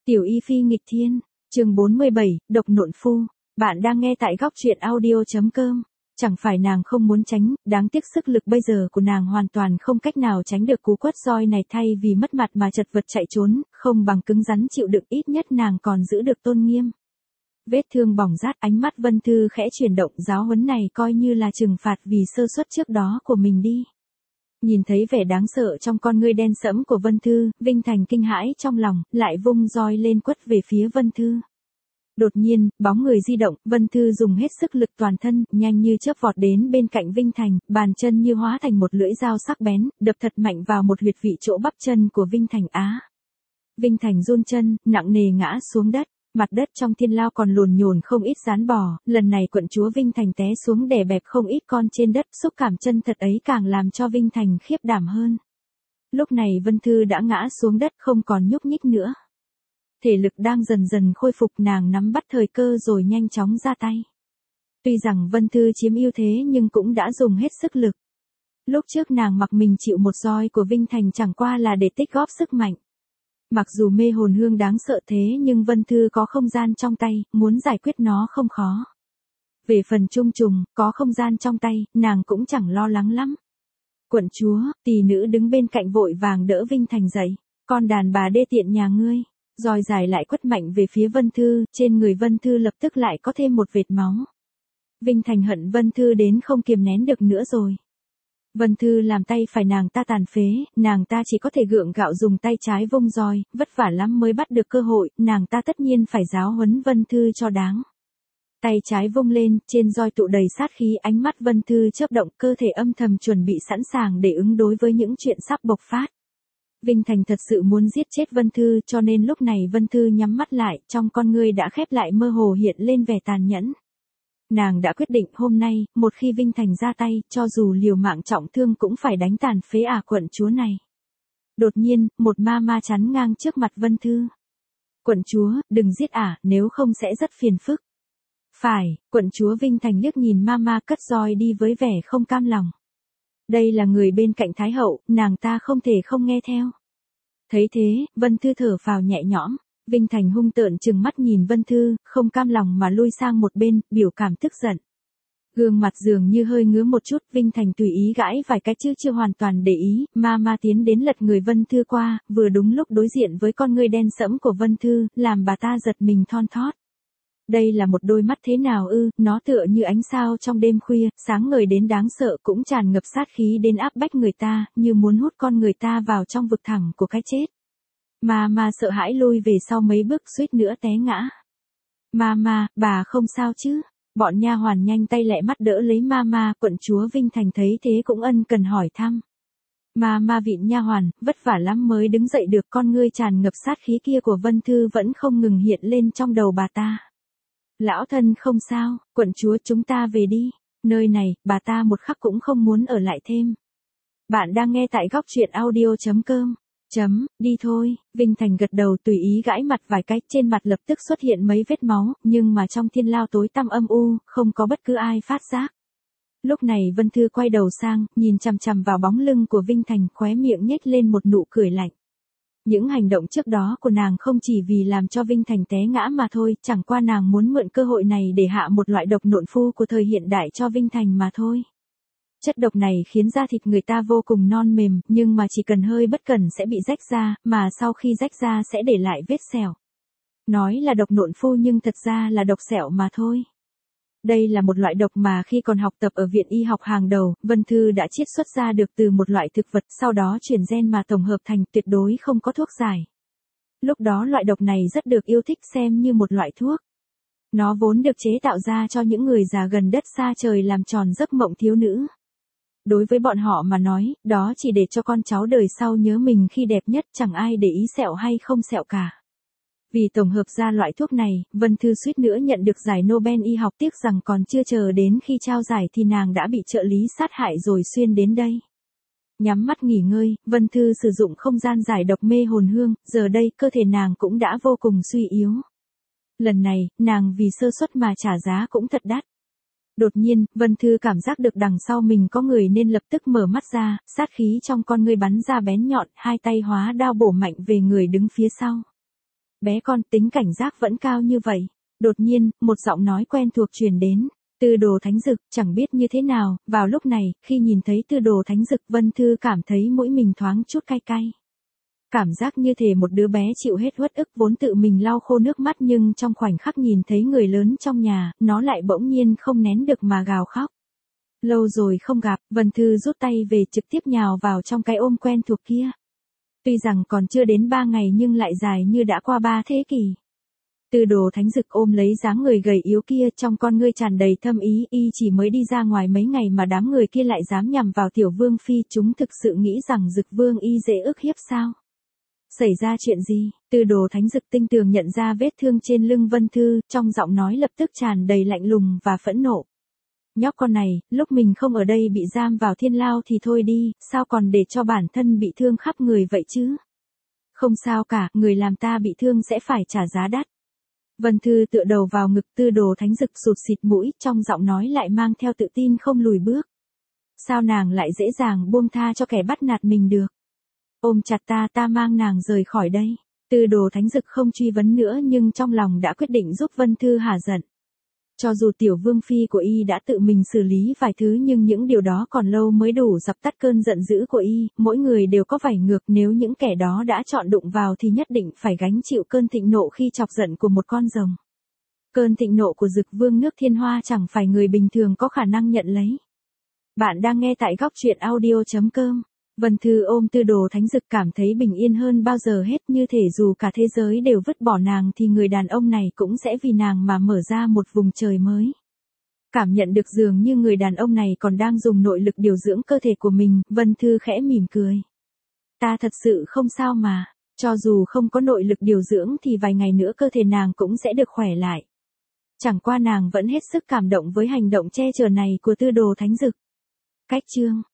Tiểu Y Phi nghịch thiên, chương 47, độc nộn phu. Bạn đang nghe tại góc truyện audio.com. Chẳng phải nàng không muốn tránh, đáng tiếc sức lực bây giờ của nàng hoàn toàn không cách nào tránh được cú quất roi này, thay vì mất mặt mà chật vật chạy trốn, không bằng cứng rắn chịu đựng, ít nhất nàng còn giữ được tôn nghiêm. Vết thương bỏng rát, ánh mắt Vân Thư khẽ chuyển động, giáo huấn này coi như là trừng phạt vì sơ suất trước đó của mình đi. Nhìn thấy vẻ đáng sợ trong con ngươi đen sẫm của Vân Thư, Vinh Thành kinh hãi trong lòng, lại vung roi lên quất về phía Vân Thư. Đột nhiên, bóng người di động, Vân Thư dùng hết sức lực toàn thân, nhanh như chớp vọt đến bên cạnh Vinh Thành, bàn chân như hóa thành một lưỡi dao sắc bén, đập thật mạnh vào một huyệt vị chỗ bắp chân của Vinh Thành á. Vinh Thành run chân, nặng nề ngã xuống đất. Mặt đất trong thiên lao còn lồn nhồn không ít rán bò, lần này quận chúa Vinh Thành té xuống đè bẹp không ít con trên đất, xúc cảm chân thật ấy càng làm cho Vinh Thành khiếp đảm hơn. Lúc này Vân Thư đã ngã xuống đất không còn nhúc nhích nữa. Thể lực đang dần dần khôi phục, nàng nắm bắt thời cơ rồi nhanh chóng ra tay. Tuy rằng Vân Thư chiếm ưu thế nhưng cũng đã dùng hết sức lực. Lúc trước nàng mặc mình chịu một roi của Vinh Thành chẳng qua là để tích góp sức mạnh. Mặc dù mê hồn hương đáng sợ thế nhưng Vân Thư có không gian trong tay, muốn giải quyết nó không khó. Về phần Trung Trùng, có không gian trong tay, nàng cũng chẳng lo lắng lắm. Quận chúa, tỳ nữ đứng bên cạnh vội vàng đỡ Vinh Thành dậy. Con đàn bà đê tiện nhà ngươi. Roi dài lại quất mạnh về phía Vân Thư, trên người Vân Thư lập tức lại có thêm một vệt máu. Vinh Thành hận Vân Thư đến không kiềm nén được nữa rồi. Vân Thư làm tay phải nàng ta tàn phế, nàng ta chỉ có thể gượng gạo dùng tay trái vung roi, vất vả lắm mới bắt được cơ hội, nàng ta tất nhiên phải giáo huấn Vân Thư cho đáng. Tay trái vung lên, trên roi tụ đầy sát khí, ánh mắt Vân Thư chớp động, cơ thể âm thầm chuẩn bị sẵn sàng để ứng đối với những chuyện sắp bộc phát. Vinh Thành thật sự muốn giết chết Vân Thư, cho nên lúc này Vân Thư nhắm mắt lại, trong con ngươi đã khép lại, mơ hồ hiện lên vẻ tàn nhẫn. Nàng đã quyết định hôm nay, một khi Vinh Thành ra tay, cho dù liều mạng trọng thương cũng phải đánh tàn phế quận chúa này. Đột nhiên, một ma ma chắn ngang trước mặt Vân Thư. Quận chúa, đừng giết nếu không sẽ rất phiền phức. Phải, quận chúa Vinh Thành liếc nhìn ma ma cất roi đi với vẻ không cam lòng. Đây là người bên cạnh Thái hậu, nàng ta không thể không nghe theo. Thấy thế, Vân Thư thở phào nhẹ nhõm. Vinh Thành hung tợn trừng mắt nhìn Vân Thư, không cam lòng mà lui sang một bên, biểu cảm tức giận. Gương mặt dường như hơi ngứa một chút, Vinh Thành tùy ý gãi vài cái chứ chưa hoàn toàn để ý, ma ma tiến đến lật người Vân Thư qua, vừa đúng lúc đối diện với con ngươi đen sẫm của Vân Thư, làm bà ta giật mình thon thót. Đây là một đôi mắt thế nào ư, nó tựa như ánh sao trong đêm khuya, sáng ngời đến đáng sợ, cũng tràn ngập sát khí đến áp bách người ta, như muốn hút con người ta vào trong vực thẳm của cái chết. Ma sợ hãi lui về sau mấy bước, suýt nữa té ngã. Ma, bà không sao chứ? Bọn nha hoàn nhanh tay lẹ mắt đỡ lấy ma, quận chúa Vinh Thành thấy thế cũng ân cần hỏi thăm. Ma vịn nha hoàn, vất vả lắm mới đứng dậy được, con ngươi tràn ngập sát khí kia của Vân Thư vẫn không ngừng hiện lên trong đầu bà ta. Lão thân không sao, quận chúa chúng ta về đi, nơi này, bà ta một khắc cũng không muốn ở lại thêm. Bạn đang nghe tại góc truyện audio.com. Đi thôi, Vinh Thành gật đầu tùy ý gãi mặt vài cái, trên mặt lập tức xuất hiện mấy vết máu, nhưng mà trong thiên lao tối tăm âm u, không có bất cứ ai phát giác. Lúc này Vân Thư quay đầu sang, nhìn chằm chằm vào bóng lưng của Vinh Thành, khóe miệng nhếch lên một nụ cười lạnh. Những hành động trước đó của nàng không chỉ vì làm cho Vinh Thành té ngã mà thôi, chẳng qua nàng muốn mượn cơ hội này để hạ một loại độc nộn phu của thời hiện đại cho Vinh Thành mà thôi. Chất độc này khiến da thịt người ta vô cùng non mềm, nhưng mà chỉ cần hơi bất cẩn sẽ bị rách ra, mà sau khi rách ra sẽ để lại vết sẹo. Nói là độc nộn phu nhưng thật ra là độc sẹo mà thôi. Đây là một loại độc mà khi còn học tập ở viện y học hàng đầu, Vân Thư đã chiết xuất ra được từ một loại thực vật, sau đó chuyển gen mà tổng hợp thành, tuyệt đối không có thuốc giải. Lúc đó loại độc này rất được yêu thích, xem như một loại thuốc. Nó vốn được chế tạo ra cho những người già gần đất xa trời làm tròn giấc mộng thiếu nữ. Đối với bọn họ mà nói, đó chỉ để cho con cháu đời sau nhớ mình khi đẹp nhất, chẳng ai để ý sẹo hay không sẹo cả. Vì tổng hợp ra loại thuốc này, Vân Thư suýt nữa nhận được giải Nobel y học, tiếc rằng còn chưa chờ đến khi trao giải thì nàng đã bị trợ lý sát hại rồi xuyên đến đây. Nhắm mắt nghỉ ngơi, Vân Thư sử dụng không gian giải độc mê hồn hương, giờ đây cơ thể nàng cũng đã vô cùng suy yếu. Lần này, nàng vì sơ suất mà trả giá cũng thật đắt. Đột nhiên, Vân Thư cảm giác được đằng sau mình có người nên lập tức mở mắt ra, sát khí trong con ngươi bắn ra bén nhọn, hai tay hóa đao bổ mạnh về người đứng phía sau. Bé con tính cảnh giác vẫn cao như vậy. Đột nhiên, một giọng nói quen thuộc truyền đến. Tư Đồ Thánh Dực, chẳng biết như thế nào, vào lúc này, khi nhìn thấy Tư Đồ Thánh Dực, Vân Thư cảm thấy mũi mình thoáng chút cay cay. Cảm giác như thể một đứa bé chịu hết uất ức vốn tự mình lau khô nước mắt nhưng trong khoảnh khắc nhìn thấy người lớn trong nhà, nó lại bỗng nhiên không nén được mà gào khóc. Lâu rồi không gặp, Vân Thư rút tay về trực tiếp nhào vào trong cái ôm quen thuộc kia. Tuy rằng còn chưa đến 3 ngày nhưng lại dài như đã qua 3 thế kỷ. Tư Đồ Thánh Dực ôm lấy dáng người gầy yếu kia, trong con ngươi tràn đầy thâm ý, y chỉ mới đi ra ngoài mấy ngày mà đám người kia lại dám nhằm vào tiểu vương phi, chúng thực sự nghĩ rằng Dực vương y dễ ức hiếp sao? Xảy ra chuyện gì? Tư Đồ Thánh Dực tinh tường nhận ra vết thương trên lưng Vân Thư, trong giọng nói lập tức tràn đầy lạnh lùng và phẫn nộ. Nhóc con này, lúc mình không ở đây bị giam vào thiên lao thì thôi đi, sao còn để cho bản thân bị thương khắp người vậy chứ? Không sao cả, người làm ta bị thương sẽ phải trả giá đắt. Vân Thư tựa đầu vào ngực Tư Đồ Thánh Dực sụt xịt mũi, trong giọng nói lại mang theo tự tin không lùi bước. Sao nàng lại dễ dàng buông tha cho kẻ bắt nạt mình được? Ôm chặt ta mang nàng rời khỏi đây. Tư Đồ Thánh Dực không truy vấn nữa nhưng trong lòng đã quyết định giúp Vân Thư hả giận. Cho dù tiểu vương phi của y đã tự mình xử lý vài thứ nhưng những điều đó còn lâu mới đủ dập tắt cơn giận dữ của y, mỗi người đều có vảy ngược, nếu những kẻ đó đã chọn đụng vào thì nhất định phải gánh chịu cơn thịnh nộ khi chọc giận của một con rồng. Cơn thịnh nộ của Dực vương nước Thiên Hoa chẳng phải người bình thường có khả năng nhận lấy. Bạn đang nghe tại góc truyện audio.com. Vân Thư ôm Tư Đồ Thánh Dực cảm thấy bình yên hơn bao giờ hết, như thể dù cả thế giới đều vứt bỏ nàng thì người đàn ông này cũng sẽ vì nàng mà mở ra một vùng trời mới. Cảm nhận được dường như người đàn ông này còn đang dùng nội lực điều dưỡng cơ thể của mình, Vân Thư khẽ mỉm cười. Ta thật sự không sao mà, cho dù không có nội lực điều dưỡng thì vài ngày nữa cơ thể nàng cũng sẽ được khỏe lại. Chẳng qua nàng vẫn hết sức cảm động với hành động che chở này của Tư Đồ Thánh Dực. Cách chương